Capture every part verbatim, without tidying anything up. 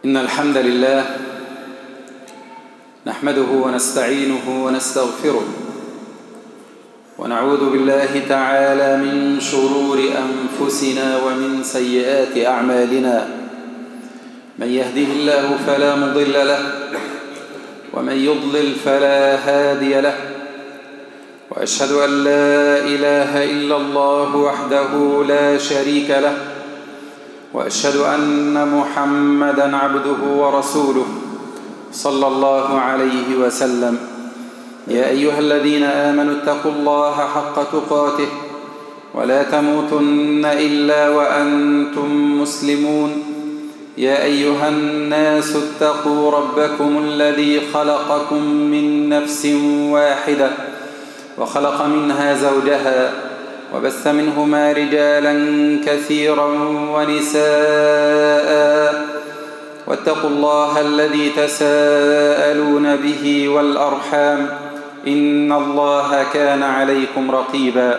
إن الحمد لله نحمده ونستعينه ونستغفره ونعوذ بالله تعالى من شرور أنفسنا ومن سيئات أعمالنا. من يهده الله فلا مضل له ومن يضلل فلا هادي له، وأشهد أن لا إله إلا الله وحده لا شريك له، وأشهد أن محمدًا عبده ورسوله صلى الله عليه وسلم. يا أيها الذين آمنوا اتقوا الله حق تقاته ولا تموتن إلا وأنتم مسلمون. يا أيها الناس اتقوا ربكم الذي خلقكم من نفس واحدة وخلق منها زوجها وبث منهما رجالا كثيرا ونساء، واتقوا الله الذي تساءلون به والأرحام إن الله كان عليكم رقيبا.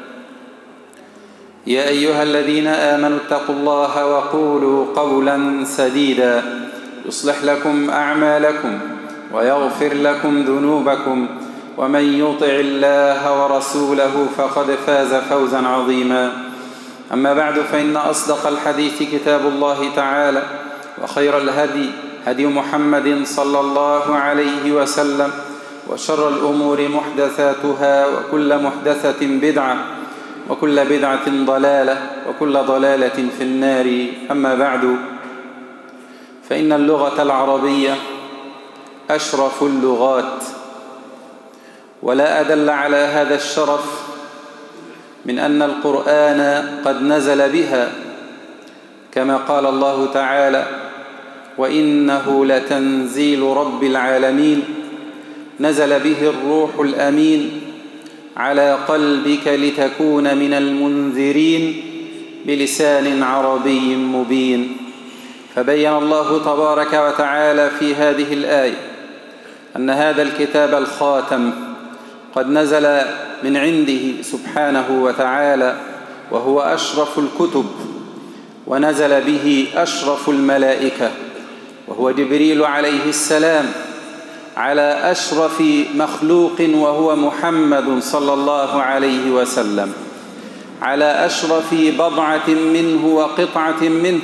يا أيها الذين آمنوا اتقوا الله وقولوا قولا سديدا يصلح لكم أعمالكم ويغفر لكم ذنوبكم، ومن يطع الله ورسوله فقد فاز فوزا عظيما. أما بعد، فإن أصدق الحديث كتاب الله تعالى، وخير الهدي هدي محمد صلى الله عليه وسلم، وشر الأمور محدثاتها، وكل محدثة بدعة، وكل بدعة ضلالة، وكل ضلالة في النار. أما بعد، فإن اللغة العربية أشرف اللغات، ولا أدل على هذا الشرف من أن القرآن قد نزل بها، كما قال الله تعالى: وإنه لتنزيل رب العالمين نزل به الروح الأمين على قلبك لتكون من المنذرين بلسان عربي مبين. فبين الله تبارك وتعالى في هذه الآية أن هذا الكتاب الخاتم قد نزل من عنده سبحانه وتعالى، وهو أشرف الكتب، ونزل به أشرف الملائكة، وهو جبريل عليه السلام، على أشرف مخلوق وهو محمد صلى الله عليه وسلم، على أشرف بضعة منه وقطعة منه،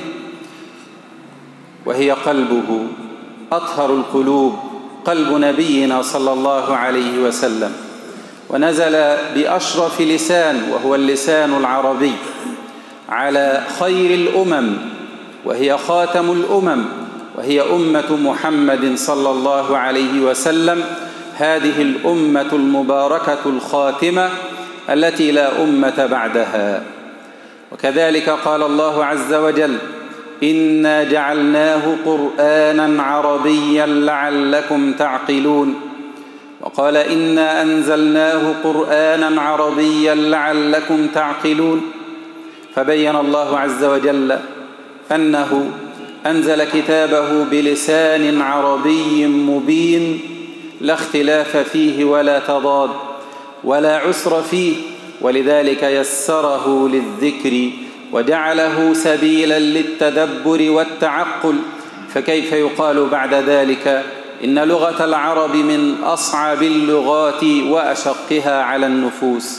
وهي قلبه، أطهر القلوب قلب نبينا صلى الله عليه وسلم. ونزل بأشرف لسان وهو اللسان العربي على خير الأمم، وهي خاتم الأمم، وهي أمة محمد صلى الله عليه وسلم، هذه الأمة المباركة الخاتمة التي لا أمة بعدها. وكذلك قال الله عز وجل: إنا جعلناه قرآنا عربيا لعلكم تعقلون. وقال: إنا أنزلناه قرآنا عربيا لعلكم تعقلون. فبين الله عز وجل أنه أنزل كتابه بلسان عربي مبين، لا اختلاف فيه ولا تضاد ولا عسر فيه، ولذلك يسره للذكر وجعله سبيلا للتدبر والتعقل. فكيف يقال بعد ذلك إن لغة العرب من أصعب اللغات وأشقها على النفوس؟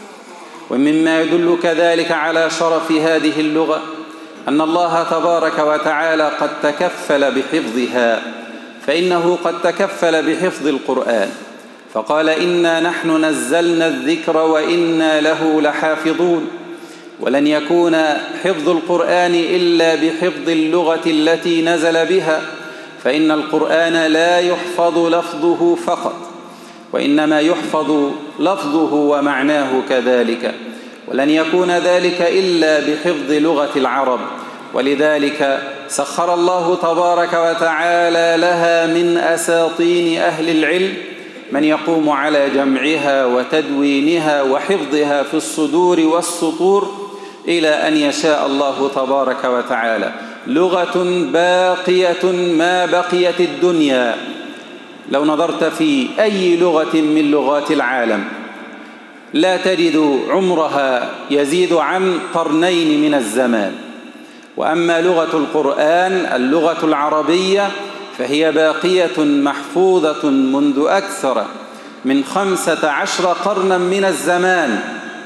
ومما يدل كذلك على شرف هذه اللغة أن الله تبارك وتعالى قد تكفل بحفظها، فإنه قد تكفل بحفظ القرآن، فقال: إنا نحن نزلنا الذكر وإنا له لحافظون. ولن يكون حفظ القرآن إلا بحفظ اللغة التي نزل بها، فإن القرآن لا يحفظ لفظه فقط، وإنما يحفظ لفظه ومعناه كذلك، ولن يكون ذلك إلا بحفظ لغة العرب. ولذلك سخر الله تبارك وتعالى لها من أساطين أهل العلم من يقوم على جمعها وتدوينها وحفظها في الصدور والسطور إلى أن يشاء الله تبارك وتعالى. لغة باقية ما بقيت الدنيا. لو نظرت في أي لغة من لغات العالم لا تجد عمرها يزيد عن قرنين من الزمان، وأما لغة القرآن اللغة العربية فهي باقية محفوظة منذ أكثر من خمسة عشر قرنا من الزمان،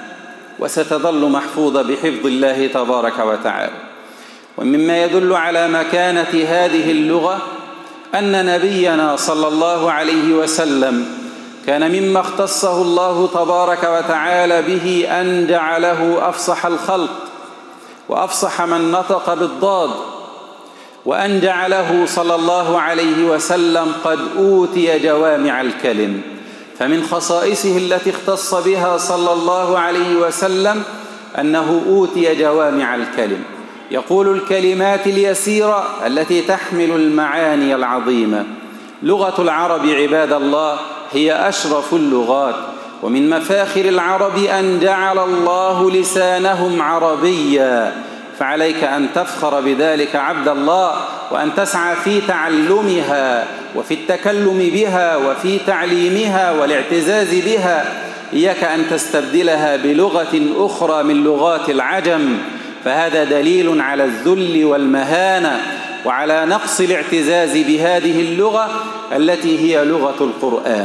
وستظل محفوظة بحفظ الله تبارك وتعالى. ومما يدل على مكانة هذه اللغة أن نبينا صلى الله عليه وسلم كان مما اختصه الله تبارك وتعالى به أن جعله أفصح الخلق وأفصح من نطق بالضاد، وأن جعله صلى الله عليه وسلم قد أوتي جوامع الكلم. فمن خصائصه التي اختص بها صلى الله عليه وسلم أنه أوتي جوامع الكلم، يقول الكلمات اليسيرة التي تحمل المعاني العظيمة. لغة العرب عباد الله هي أشرف اللغات، ومن مفاخر العرب أن جعل الله لسانهم عربيا، فعليك أن تفخر بذلك عبد الله، وأن تسعى في تعلمها وفي التكلم بها وفي تعليمها والاعتزاز بها. إياك أن تستبدلها بلغة أخرى من لغات العجم، فهذا دليل على الذل والمهانة وعلى نقص الاعتزاز بهذه اللغة التي هي لغة القرآن.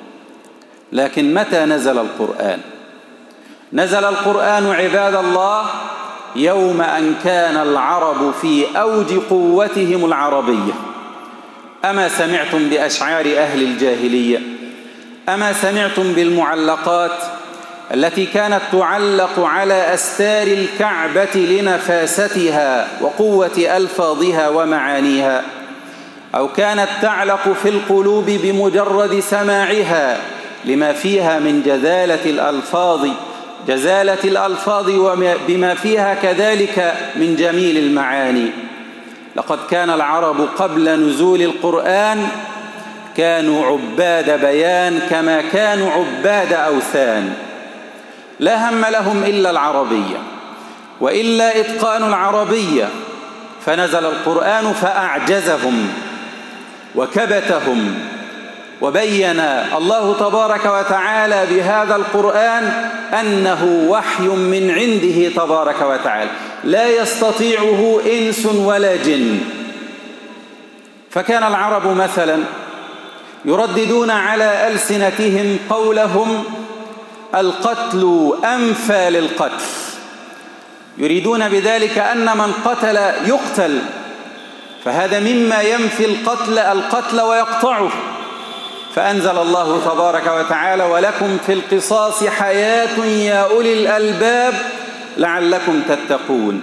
لكن متى نزل القرآن؟ نزل القرآن عباد الله يوم أن كان العرب في أوج قوتهم العربية. أما سمعتم بأشعار أهل الجاهلية؟ أما سمعتم بالمعلقات التي كانت تعلق على أستار الكعبة لنفاستها وقوة ألفاظها ومعانيها، أو كانت تعلق في القلوب بمجرد سماعها لما فيها من جزالة الألفاظ جزالة الألفاظ وبما فيها كذلك من جميل المعاني. لقد كان العرب قبل نزول القرآن كانوا عباد بيان كما كانوا عباد أوثان، لا هم لهم إلا العربية وإلا إتقان العربية، فنزل القرآن فأعجزهم وكبتهم. وبين الله تبارك وتعالى بهذا القرآن أنه وحي من عنده تبارك وتعالى لا يستطيعه إنس ولا جن. فكان العرب مثلا يرددون على ألسنتهم قولهم القتل أنفى للقتل، يريدون بذلك أن من قتل يقتل، فهذا مما ينفي القتل القتل ويقطعه. فأنزل الله تبارك وتعالى ولكم في القصاص حياة يا أولي الألباب لعلكم تتقون.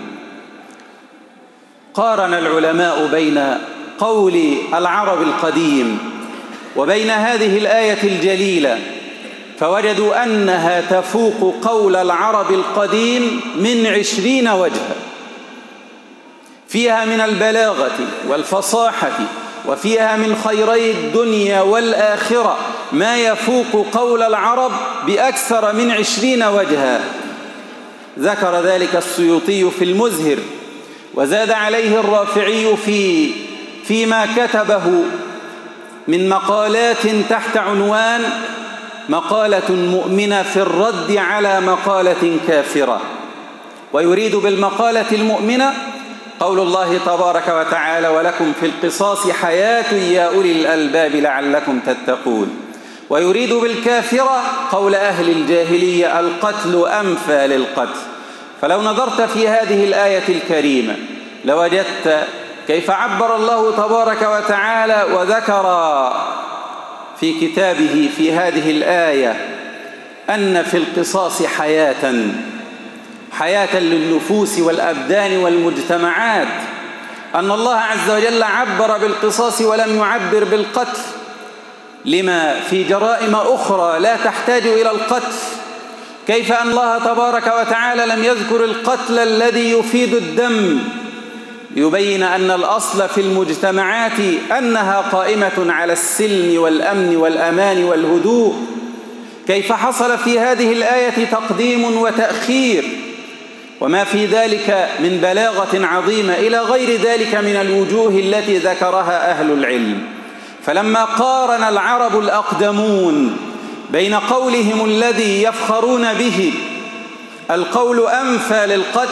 قارن العلماء بين قول العرب القديم وبين هذه الآية الجليلة، فوجدوا أنها تفوق قول العرب القديم من عشرين وجها، فيها من البلاغة والفصاحة وفيها من خيري الدنيا والآخرة ما يفوق قول العرب بأكثر من عشرين وجها. ذكر ذلك السيوطي في المزهر، وزاد عليه الرافعي في فيما كتبه من مقالات تحت عنوان مقالة مؤمنة في الرد على مقالة كافرة. ويريد بالمقالة المؤمنة قول الله تبارك وتعالى ولكم في القصاص حياة يا أولي الألباب لعلكم تتقون. ويريد بالكافرة قول أهل الجاهلية القتل أنفى للقتل. فلو نظرت في هذه الآية الكريمة لوجدت كيف عبر الله تبارك وتعالى وذكر في كتابه في هذه الآية أن في القصاص حياة حياة للنفوس والأبدان والمجتمعات، أن الله عز وجل عبر بالقصاص ولم يعبر بالقتل لما في جرائم أخرى لا تحتاج إلى القتل. كيف أن الله تبارك وتعالى لم يذكر القتل الذي يفيد الدم، يبين أن الأصل في المجتمعات أنها قائمة على السلم والأمن والأمان والهدوء. كيف حصل في هذه الآية تقديم وتأخير وما في ذلك من بلاغة عظيمة إلى غير ذلك من الوجوه التي ذكرها أهل العلم. فلما قارن العرب الأقدمون بين قولهم الذي يفخرون به القول أنفى للقتل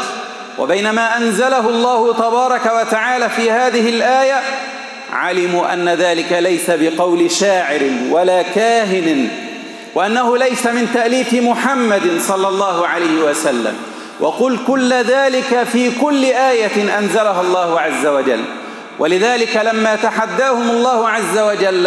وبين ما أنزله الله تبارك وتعالى في هذه الآية علموا أن ذلك ليس بقول شاعر ولا كاهن، وأنه ليس من تأليف محمد صلى الله عليه وسلم. وقل كل ذلك في كل آية أنزلها الله عز وجل. ولذلك لما تحداهم الله عز وجل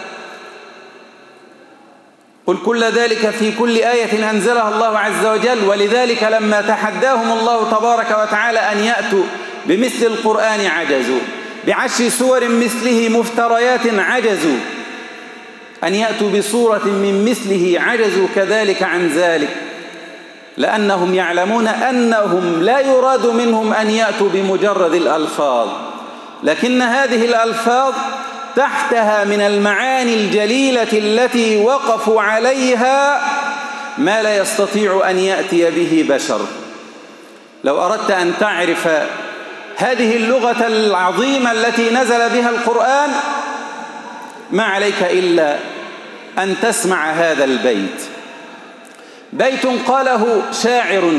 قل كل ذلك في كل آية أنزلها الله عز وجل ولذلك لما تحداهم الله تبارك وتعالى أن يأتوا بمثل القرآن عجزوا، بعشر سور مثله مفتريات عجزوا، أن يأتوا بصورة من مثله عجزوا كذلك عن ذلك، لأنهم يعلمون أنهم لا يراد منهم أن يأتوا بمجرد الألفاظ، لكن هذه الألفاظ تحتها من المعاني الجليلة التي وقفوا عليها ما لا يستطيع أن يأتي به بشر. لو أردت أن تعرف هذه اللغة العظيمة التي نزل بها القرآن ما عليك إلا أن تسمع هذا البيت. بيت قاله شاعر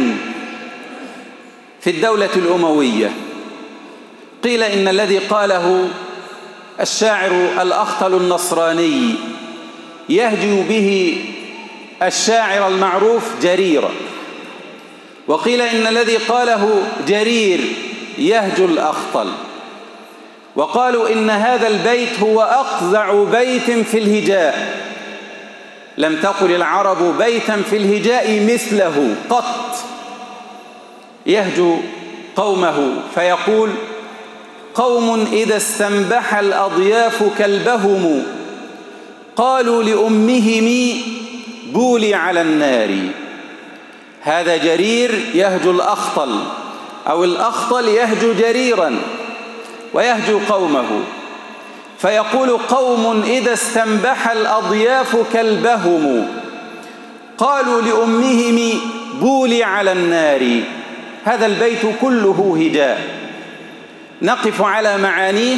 في الدولة الأموية، قيل إن الذي قاله الشاعر الأخطل النصراني يهجو به الشاعر المعروف جرير، وقيل إن الذي قاله جرير يهجو الأخطل، وقالوا إن هذا البيت هو أقزع بيت في الهجاء، لم تقل العرب بيتا في الهجاء مثله قط. يهجو قومه فيقول: قوم إذا استنبح الأضياف كلبهم قالوا لأمهم بولي على النار. هذا جرير يهجو الأخطل، أو الأخطل يهجو جريرا ويهجو قومه، فيقول: قوم إذا استنبح الأضياف كلبهم قالوا لأمهم بولي على النار. هذا البيت كله هجاء، نقف على معانيه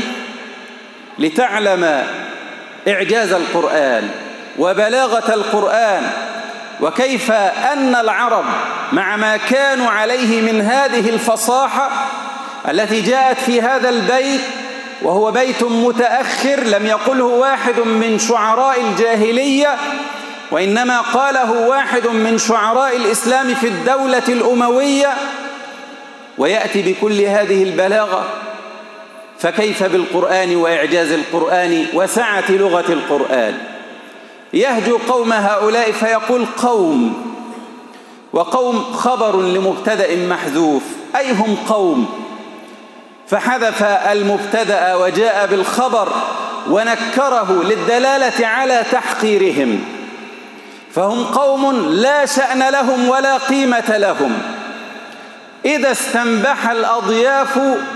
لتعلم إعجاز القرآن وبلاغة القرآن، وكيف أن العرب مع ما كانوا عليه من هذه الفصاحة التي جاءت في هذا البيت، وهو بيت متأخر لم يقله واحد من شعراء الجاهلية، وإنما قاله واحد من شعراء الإسلام في الدولة الأموية، ويأتي بكل هذه البلاغة. فكيف بالقرآن وإعجاز القرآن وسعة لغة القرآن؟ يهجو قوم هؤلاء فيقول قوم، وقوم خبر لمبتدأ محذوف، أي هم قوم، فحذف المبتدأ وجاء بالخبر ونكره للدلالة على تحقيرهم، فهم قوم لا شأن لهم ولا قيمة لهم. إذا استنبح الأضياف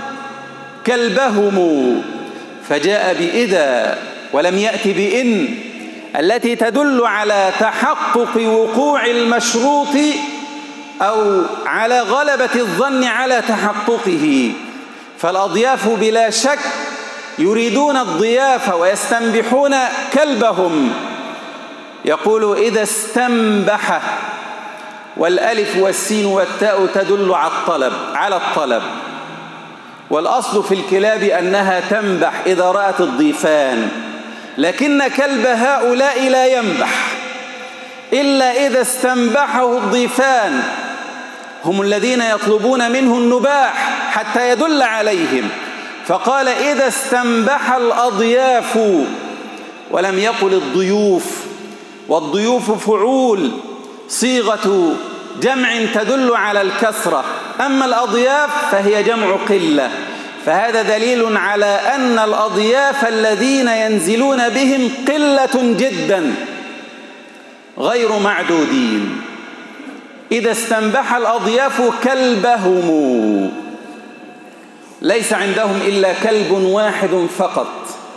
كلبهم، فجاء بإذا ولم يأتي بإن التي تدل على تحقق وقوع المشروط أو على غلبة الظن على تحققه. فالأضياف بلا شك يريدون الضيافة ويستنبحون كلبهم. يقول إذا استنبح، والألف والسين والتاء تدل على الطلب على الطلب والأصل في الكلاب أنها تنبح إذا رأت الضيفان، لكن كلب هؤلاء لا ينبح إلا إذا استنبحه الضيفان، هم الذين يطلبون منه النباح حتى يدل عليهم، فقال إذا استنبح الأضياف ولم يقل الضيوف، والضيوف فعول صيغة جمع تدل على الكثرة، أما الأضياف فهي جمع قلة، فهذا دليل على أن الأضياف الذين ينزلون بهم قلة جدا غير معدودين. إذا استنبح الأضياف كلبهم، ليس عندهم إلا كلب واحد فقط.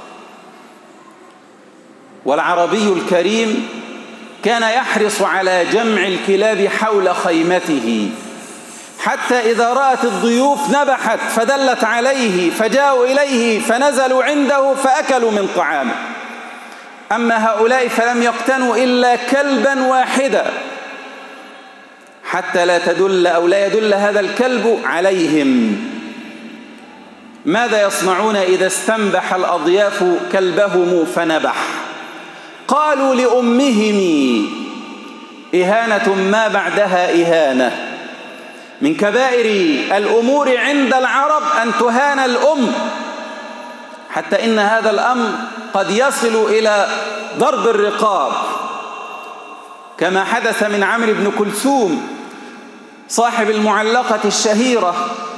والعربي الكريم كان يحرص على جمع الكلاب حول خيمته، حتى إذا رأت الضيوف نبحت فدلت عليه فجاءوا إليه فنزلوا عنده فأكلوا من طعامه. أما هؤلاء فلم يقتنوا إلا كلبا واحدا، حتى لا تدل أو لا يدل هذا الكلب عليهم. ماذا يصنعون إذا استنبح الأضياف كلبهم فنبح؟ قالوا لأمهم إهانة ما بعدها إهانة. من كبائر الأمور عند العرب أن تهان الأم، حتى إن هذا الأمر قد يصل إلى ضرب الرقاب، كما حدث من عمرو بن كلثوم صاحب المعلقة الشهيرة،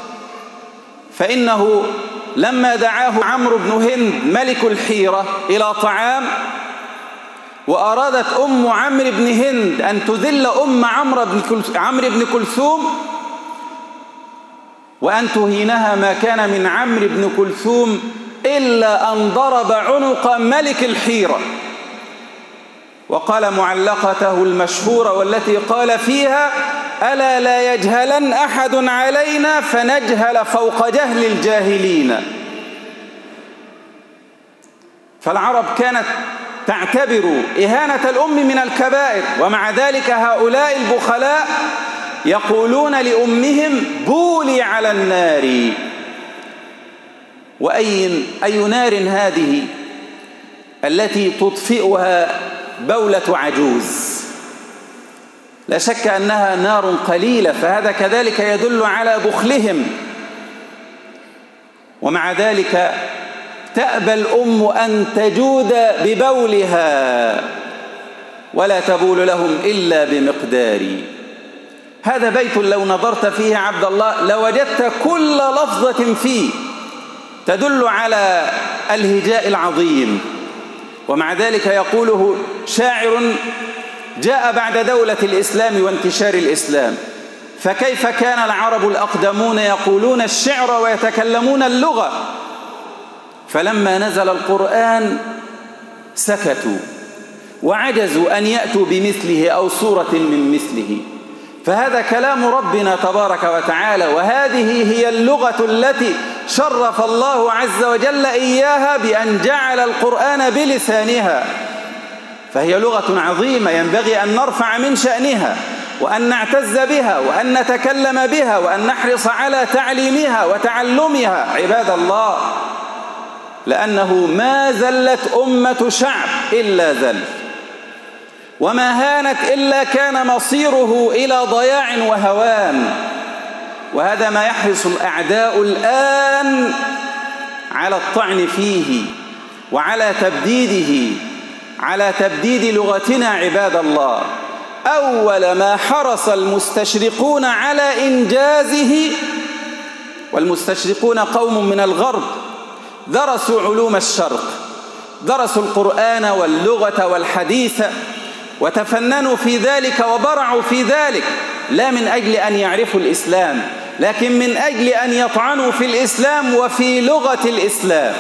فإنه لما دعاه عمرو بن هند ملك الحيرة إلى طعام، وأرادت أم عمرو بن هند أن تذل أم عمرو بن كلثوم وأن تهينها، ما كان من عمرو بن كلثوم إلا أن ضرب عنق ملك الحيرة. وقال معلقته المشهورة والتي قال فيها: ألا لا يجهلن أحد علينا فنجهل فوق جهل الجاهلين. فالعرب كانت تعتبر إهانة الأم من الكبائر، ومع ذلك هؤلاء البخلاء يقولون لأمهم: بولي على النار. وأي أي نار هذه التي تطفئها بولة عجوز؟ لا شك أنها نار قليلة، فهذا كذلك يدل على بخلهم. ومع ذلك تأبى الأم أن تجود ببولها ولا تبول لهم إلا بمقدار. هذا بيت لو نظرت فيه عبد الله لوجدت كل لفظة فيه تدل على الهجاء العظيم. ومع ذلك يقوله شاعر جاء بعد دولة الإسلام وانتشار الإسلام: فكيف كان العرب الأقدمون يقولون الشعر ويتكلمون اللغة، فلما نزل القرآن سكتوا وعجزوا أن يأتوا بمثله أو صورة من مثله. فهذا كلام ربنا تبارك وتعالى، وهذه هي اللغة التي شرف الله عز وجل إياها بأن جعل القرآن بلسانها، فهي لغة عظيمة ينبغي أن نرفع من شأنها وأن نعتز بها وأن نتكلم بها وأن نحرص على تعليمها وتعلمها عباد الله، لأنه ما زلت أمة شعب إلا ذل، وما هانت إلا كان مصيره إلى ضياع وهوان. وهذا ما يحرص الأعداء الآن على الطعن فيه وعلى تبديده، على تبديد لغتنا عباد الله. أول ما حرص المستشرقون على إنجازه، والمستشرقون قوم من الغرب درسوا علوم الشرق، درسوا القرآن واللغة والحديث وتفننوا في ذلك وبرعوا في ذلك، لا من أجل أن يعرفوا الإسلام، لكن من أجل أن يطعنوا في الإسلام وفي لغة الإسلام.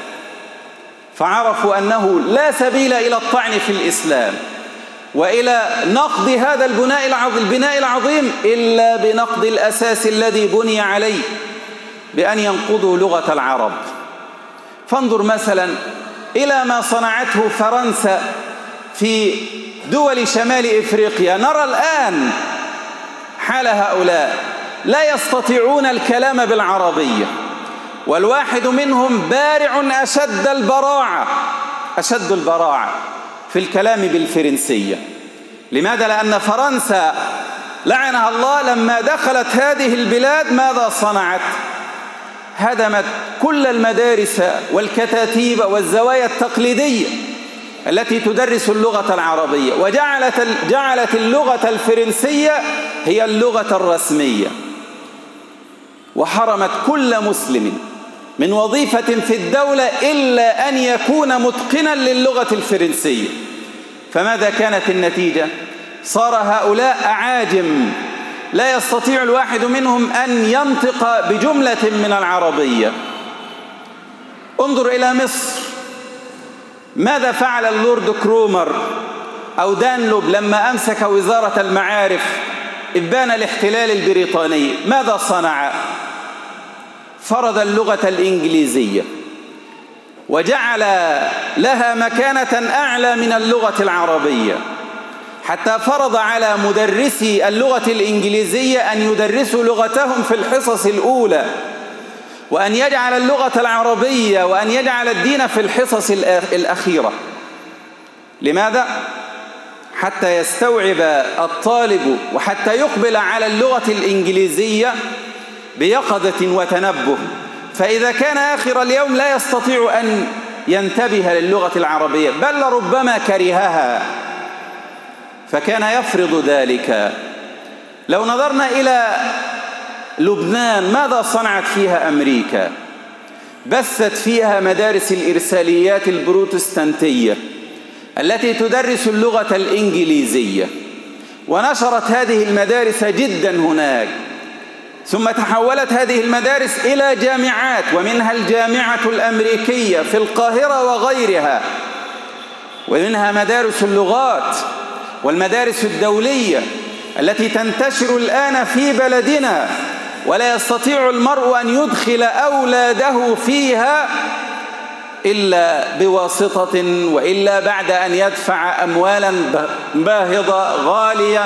فعرفوا أنه لا سبيل إلى الطعن في الإسلام وإلى نقض هذا البناء العظيم إلا بنقض الأساس الذي بني عليه، بأن ينقضوا لغة العرب. فانظر مثلا إلى ما صنعته فرنسا في دول شمال إفريقيا. نرى الآن حال هؤلاء لا يستطيعون الكلام بالعربية، والواحد منهم بارع أشد البراعة أشد البراعة في الكلام بالفرنسية. لماذا؟ لأن فرنسا لعنها الله لما دخلت هذه البلاد ماذا صنعت؟ هدمت كل المدارس والكتاتيب والزوايا التقليدية التي تدرس اللغة العربية، وجعلت جعلت اللغة الفرنسية هي اللغة الرسمية، وحرمت كل مسلم من وظيفة في الدولة إلا أن يكون متقنا للغة الفرنسية. فماذا كانت النتيجة؟ صار هؤلاء أعاجم لا يستطيع الواحد منهم أن ينطق بجملة من العربية. انظر إلى مصر، ماذا فعل اللورد كرومر أو دانلوب لما أمسك وزارة المعارف إبان الاحتلال البريطاني؟ ماذا صنع؟ فرض اللغة الإنجليزية وجعل لها مكانة أعلى من اللغة العربية، حتى فرض على مدرسي اللغة الإنجليزية أن يدرسوا لغتهم في الحصص الأولى، وأن يجعل اللغة العربية وأن يجعل الدين في الحصص الأخيرة. لماذا؟ حتى يستوعب الطالب وحتى يقبل على اللغة الإنجليزية بيقظة وتنبه، فإذا كان آخر اليوم لا يستطيع أن ينتبه للغة العربية بل ربما كرهها، فكان يفرض ذلك. لو نظرنا إلى لبنان، ماذا صنعت فيها أمريكا؟ بثت فيها مدارس الإرساليات البروتستانتية التي تدرس اللغة الإنجليزية، ونشرت هذه المدارس جدا هناك، ثم تحولت هذه المدارس إلى جامعات، ومنها الجامعة الأمريكية في القاهرة وغيرها، ومنها مدارس اللغات والمدارس الدولية التي تنتشر الآن في بلدنا، ولا يستطيع المرء أن يدخل أولاده فيها إلا بواسطة، وإلا بعد أن يدفع أموالا باهظة غالية،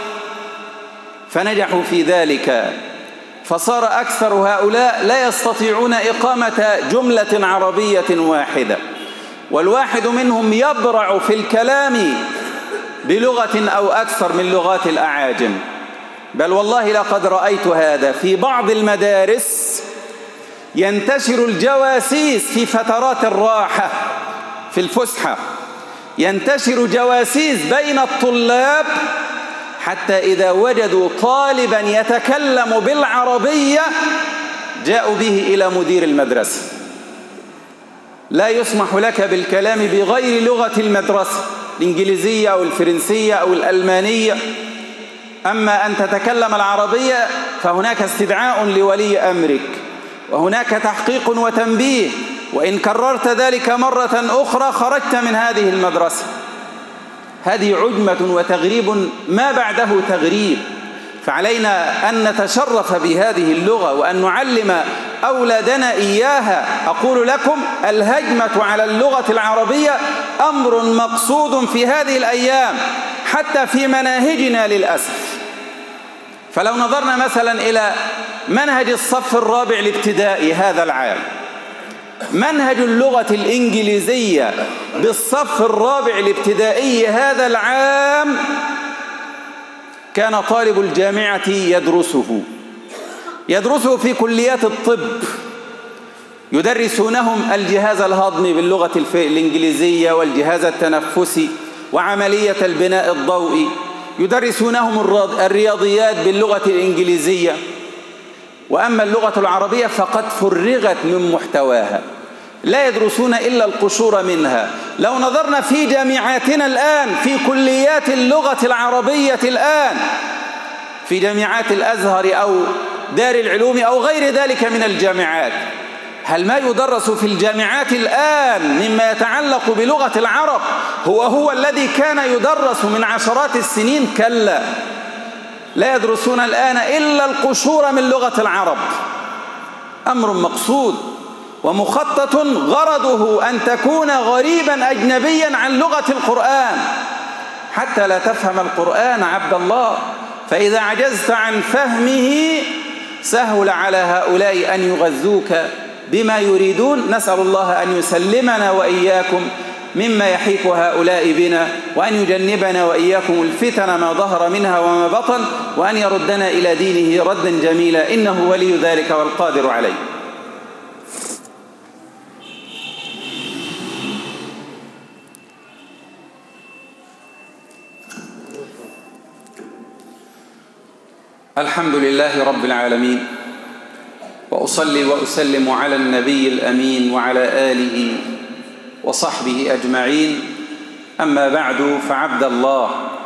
فنجحوا في ذلك. فصار أكثر هؤلاء لا يستطيعون إقامة جملة عربية واحدة، والواحد منهم يبرع في الكلام بلغة أو أكثر من لغات الأعاجم. بل والله لقد رأيت هذا في بعض المدارس، ينتشر الجواسيس في فترات الراحة في الفسحة، ينتشر جواسيس بين الطلاب، حتى إذا وجدوا طالبا يتكلم بالعربية جاءوا به إلى مدير المدرسة. لا يسمح لك بالكلام بغير لغة المدرسة، الإنجليزية أو الفرنسية أو الألمانية، أما أن تتكلم العربية فهناك استدعاء لولي أمرك، وهناك تحقيق وتنبيه، وإن كررت ذلك مرة أخرى خرجت من هذه المدرسة. هذه عجمة وتغريب ما بعده تغريب، فعلينا أن نتشرف بهذه اللغة وأن نعلم أولادنا إياها. أقول لكم الهجمة على اللغة العربية أمر مقصود في هذه الأيام حتى في مناهجنا للأسف. فلو نظرنا مثلا إلى منهج الصف الرابع الابتدائي هذا العام، منهج اللغة الإنجليزية بالصف الرابع الابتدائي هذا العام كان طالب الجامعة يدرسه يدرسه في كليات الطب، يدرسونهم الجهاز الهضمي باللغة الإنجليزية والجهاز التنفسي وعملية البناء الضوئي، يدرسونهم الرياضيات باللغة الإنجليزية، وأما اللغة العربية فقد فرغت من محتواها، لا يدرسون إلا القشور منها. لو نظرنا في جامعاتنا الآن في كليات اللغة العربية الآن في جامعات الأزهر أو دار العلوم أو غير ذلك من الجامعات، هل ما يدرس في الجامعات الآن مما يتعلق بلغة العرب هو هو الذي كان يدرس من عشرات السنين؟ كلا، لا يدرسون الآن إلا القشور من لغة العرب. أمر مقصود ومخطط غرضه أن تكون غريبا أجنبيا عن لغة القرآن حتى لا تفهم القرآن عبد الله، فإذا عجزت عن فهمه سهل على هؤلاء أن يغذوك بما يريدون. نسأل الله أن يسلمنا وإياكم مما يحيك هؤلاء بنا، وأن يجنبنا وإياكم الفتن ما ظهر منها وما بطن، وأن يردنا إلى دينه ردا جميلا، إنه ولي ذلك والقادر عليه. الحمد لله رب العالمين، وأصلي وأسلم على النبي الأمين وعلى آله وصحبه أجمعين. أما بعد، فعبد الله،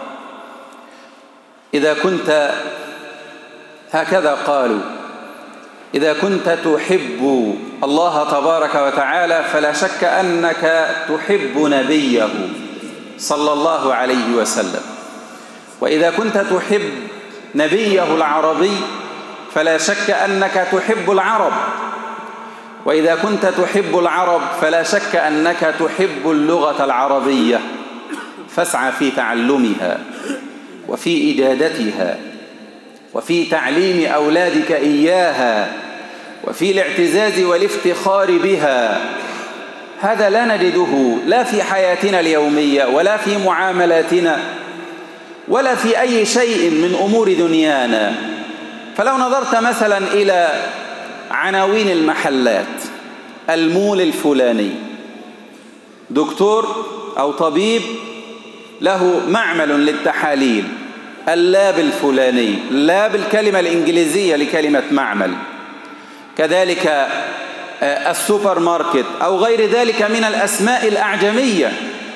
إذا كنت هكذا قالوا إذا كنت تحب الله تبارك وتعالى فلا شك أنك تحب نبيه صلى الله عليه وسلم، وإذا كنت تحب نبيه العربي فلا شك أنك تحب العرب، وإذا كنت تحب العرب فلا شك أنك تحب اللغة العربية. فاسعى في تعلمها وفي إجادتها وفي تعليم أولادك إياها وفي الاعتزاز والافتخار بها. هذا لا نجده لا في حياتنا اليومية ولا في معاملاتنا ولا في أي شيء من أمور دنيانا. فلو نظرت مثلا إلى عناوين المحلات، المول الفلاني، دكتور أو طبيب له معمل للتحاليل، اللاب الفلاني، اللاب الكلمة الإنجليزية لكلمة معمل، كذلك السوبر ماركت أو غير ذلك من الأسماء الأعجمية.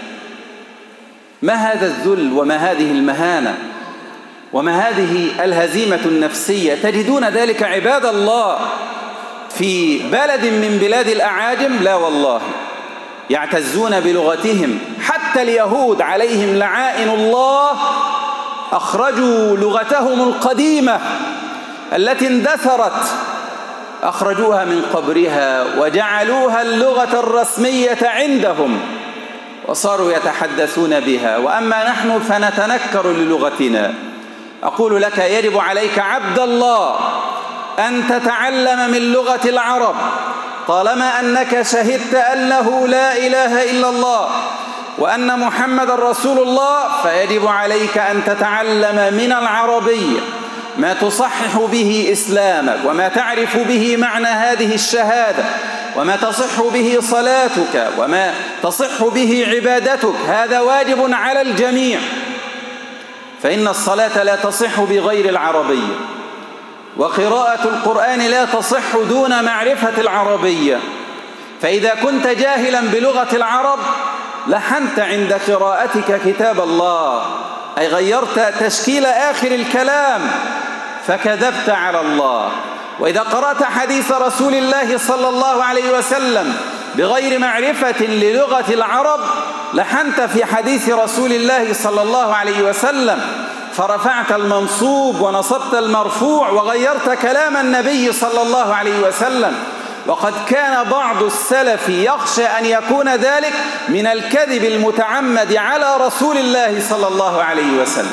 ما هذا الذل وما هذه المهانة وما هذه الهزيمة النفسية؟ تجدون ذلك عباد الله في بلد من بلاد الأعاجم؟ لا والله، يعتزون بلغتهم. حتى اليهود عليهم لعائن الله أخرجوا لغتهم القديمة التي اندثرت، أخرجوها من قبرها وجعلوها اللغة الرسمية عندهم وصاروا يتحدثون بها، وأما نحن فنتنكر للغتنا. أقول لك يجب عليك عبد الله أن تتعلم من لغة العرب، طالما أنك شهدت أنه لا إله إلا الله وأن محمد رسول الله، فيجب عليك أن تتعلم من العربية ما تصحح به إسلامك وما تعرف به معنى هذه الشهادة وما تصح به صلاتك وما تصح به عبادتك. هذا واجب على الجميع، فإن الصلاة لا تصح بغير العربية، وقراءة القرآن لا تصح دون معرفة العربية. فإذا كنت جاهلا بلغة العرب لحنت عند قراءتك كتاب الله، أي غيرت تشكيل آخر الكلام فكذبت على الله. وإذا قرأت حديث رسول الله صلى الله عليه وسلم بغير معرفة للغة العرب لحنت في حديث رسول الله صلى الله عليه وسلم، فرفعت المنصوب ونصبت المرفوع وغيرت كلام النبي صلى الله عليه وسلم. وقد كان بعض السلف يخشى أن يكون ذلك من الكذب المتعمد على رسول الله صلى الله عليه وسلم،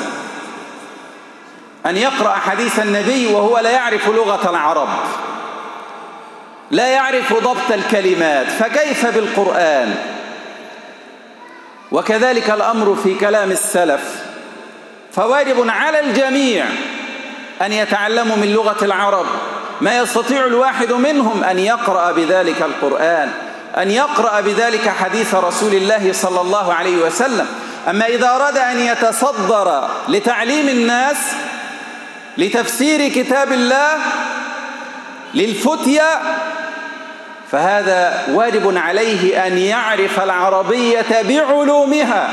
أن يقرأ حديث النبي وهو لا يعرف لغة العرب، لا يعرف ضبط الكلمات، فكيف بالقرآن؟ وكذلك الأمر في كلام السلف، فواجب على الجميع أن يتعلموا من لغة العرب ما يستطيع الواحد منهم أن يقرأ بذلك القرآن، أن يقرأ بذلك حديث رسول الله صلى الله عليه وسلم. أما إذا أراد أن يتصدر لتعليم الناس، لتفسير كتاب الله، للفتية، فهذا واجب عليه أن يعرف العربية بعلومها،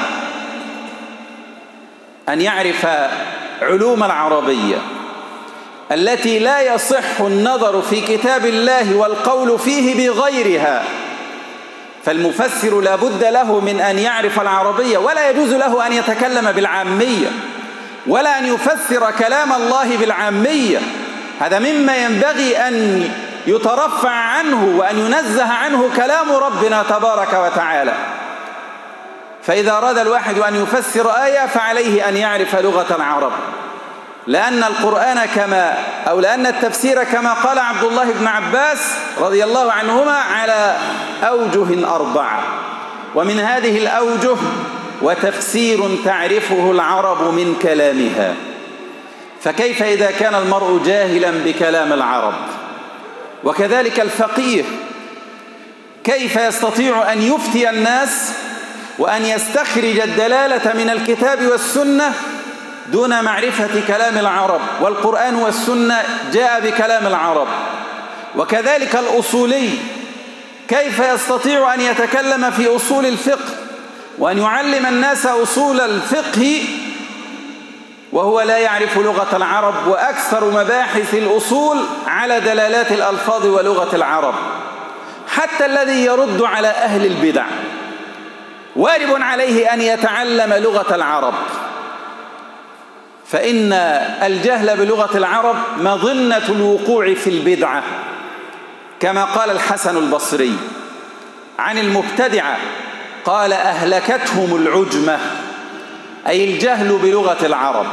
أن يعرف علوم العربية التي لا يصح النظر في كتاب الله والقول فيه بغيرها. فالمفسر لا بد له من أن يعرف العربية، ولا يجوز له أن يتكلم بالعامية ولا أن يفسر كلام الله بالعامية. هذا مما ينبغي أن يترفع عنه وأن ينزه عنه كلام ربنا تبارك وتعالى. فإذا أراد الواحد أن يفسر آية فعليه أن يعرف لغة العرب، لأن القرآن كما أو لأن التفسير كما قال عبد الله بن عباس رضي الله عنهما على أوجه أربعة، ومن هذه الأوجه وتفسير تعرفه العرب من كلامها. فكيف إذا كان المرء جاهلا بكلام العرب؟ وكذلك الفقيه كيف يستطيع أن يفتي الناس وأن يستخرج الدلالة من الكتاب والسنة دون معرفة كلام العرب؟ والقرآن والسنة جاء بكلام العرب. وكذلك الأصولي كيف يستطيع أن يتكلم في أصول الفقه وأن يعلم الناس أصول الفقه وهو لا يعرف لغة العرب؟ وأكثر مباحث الأصول على دلالات الألفاظ ولغة العرب. حتى الذي يرد على أهل البدع واجب عليه أن يتعلم لغة العرب، فإن الجهل بلغة العرب مظنة الوقوع في البدعة، كما قال الحسن البصري عن المبتدعة، قال أهلكتهم العجمة أي الجهل بلغة العرب،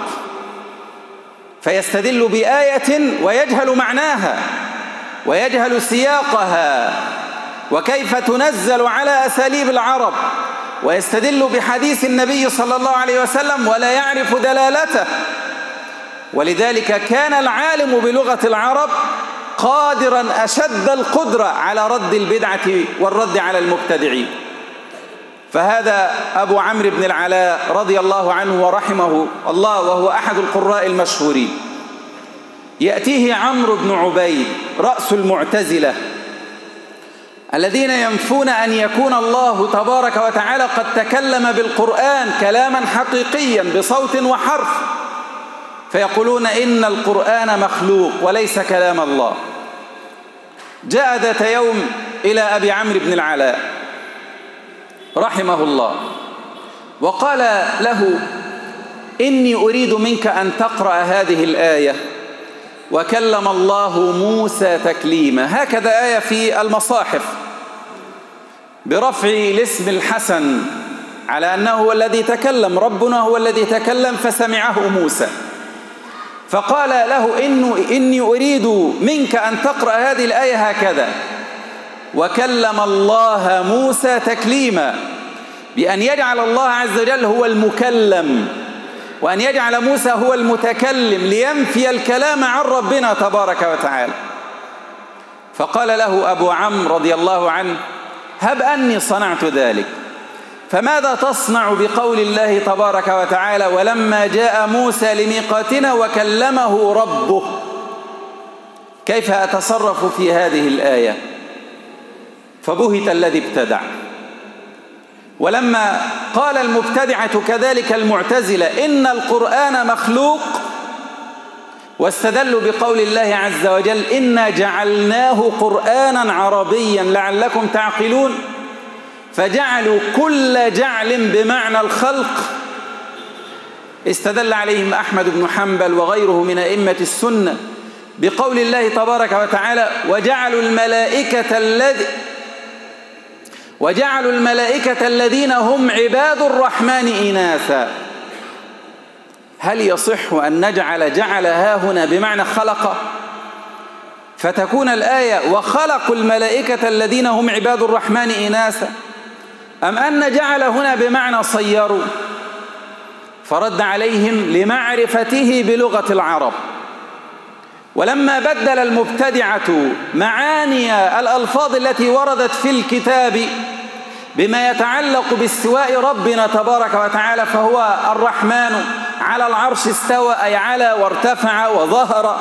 فيستدل بآية ويجهل معناها ويجهل سياقها وكيف تنزل على أساليب العرب، ويستدل بحديث النبي صلى الله عليه وسلم ولا يعرف دلالته. ولذلك كان العالم بلغة العرب قادرا أشد القدرة على رد البدعة والرد على المبتدعين. فهذا أبو عمرو بن العلاء رضي الله عنه ورحمه الله، وهو أحد القراء المشهورين. يأتيه عمرو بن عبيد رأس المعتزلة الذين ينفون أن يكون الله تبارك وتعالى قد تكلم بالقرآن كلاما حقيقيا بصوت وحرف، فيقولون إن القرآن مخلوق وليس كلام الله. جاء ذات يوم إلى أبي عمرو بن العلاء رحمه الله وقال له: إني أريد منك أن تقرأ هذه الآية: وكلم الله موسى تكليما. هكذا آية في المصاحف برفع الاسم الحسن على أنه هو الذي تكلم، ربنا هو الذي تكلم فسمعه موسى. فقال له: إني أريد منك أن تقرأ هذه الآية هكذا: وكلم الله موسى تكليما، بأن يجعل الله عز وجل هو المكلم وأن يجعل موسى هو المتكلم لينفي الكلام عن ربنا تبارك وتعالى. فقال له أبو عمرو رضي الله عنه: هب أني صنعت ذلك، فماذا تصنع بقول الله تبارك وتعالى: ولما جاء موسى لميقاتنا وكلمه ربه؟ كيف أتصرف في هذه الآية؟ فبهت الذي ابتدع. ولما قال المبتدعة كذلك المعتزلة إن القرآن مخلوق، واستدلوا بقول الله عز وجل: إنا جعلناه قرآنا عربيا لعلكم تعقلون، فجعلوا كل جعل بمعنى الخلق. استدل عليهم أحمد بن حنبل وغيره من أئمة السنة بقول الله تبارك وتعالى: وجعلوا الملائكة الذي وجعلوا الملائكة الذين هم عباد الرحمن إناثا. هل يصح أن نجعل جعل ها هنا بمعنى خلق فتكون الآية وخلقوا الملائكة الذين هم عباد الرحمن إناثا، أم أن جعل هنا بمعنى صيروا؟ فرد عليهم لمعرفته بلغة العرب. ولما بدل المبتدعة معاني الألفاظ التي وردت في الكتاب بما يتعلق باستواء ربنا تبارك وتعالى، فهو الرحمن على العرش استوى، أي على وارتفع وظهر،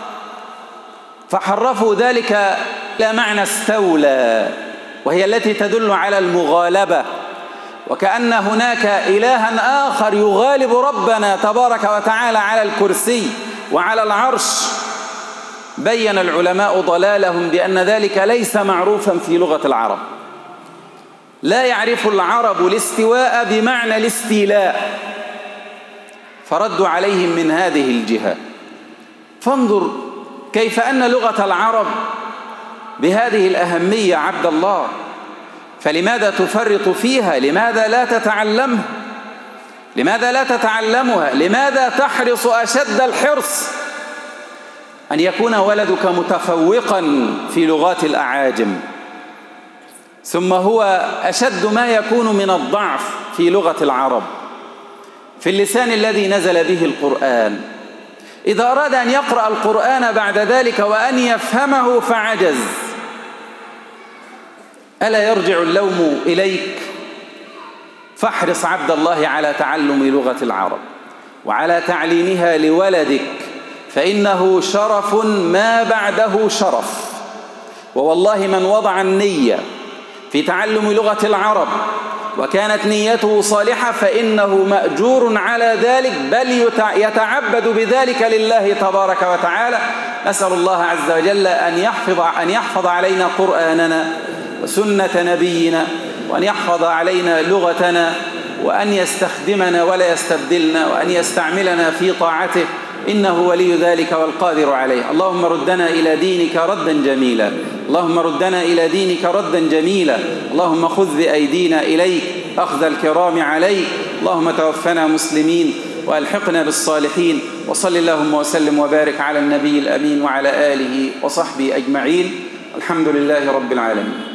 فحرفوا ذلك إلى معنى استولى، وهي التي تدل على المغالبة، وكأن هناك إلها آخر يغالب ربنا تبارك وتعالى على الكرسي وعلى العرش. بين العلماء ضلالهم بأن ذلك ليس معروفا في لغة العرب. لا يعرف العرب الاستواء بمعنى الاستيلاء، فردوا عليهم من هذه الجهة. فانظر كيف أن لغة العرب بهذه الأهمية عبد الله، فلماذا تفرط فيها؟ لماذا لا تتعلمها؟ لماذا لا تتعلمها؟ لماذا تحرص أشد الحرص أن يكون ولدك متفوقا في لغات الأعاجم، ثم هو أشد ما يكون من الضعف في لغة العرب في اللسان الذي نزل به القرآن؟ إذا أراد أن يقرأ القرآن بعد ذلك وأن يفهمه فعجز، ألا يرجع اللوم إليك؟ فاحرص عبد الله على تعلم لغة العرب وعلى تعليمها لولدك، فإنه شرف ما بعده شرف. ووالله من وضع النية في تعلم لغة العرب وكانت نيته صالحة فإنه مأجور على ذلك، بل يتعبد بذلك لله تبارك وتعالى. نسأل الله عز وجل أن يحفظ, أن يحفظ علينا قرآننا وسنة نبينا، وأن يحفظ علينا لغتنا، وأن يستخدمنا ولا يستبدلنا، وأن يستعملنا في طاعته، إنه ولي ذلك والقادر عليه. اللهم ردنا إلى دينك ردا جميلا، اللهم ردنا إلى دينك ردا جميلا، اللهم خذ بأيدينا إليك أخذ الكرام عليك. اللهم توفنا مسلمين وألحقنا بالصالحين. وصل اللهم وسلم وبارك على النبي الأمين وعلى آله وصحبه أجمعين. الحمد لله رب العالمين.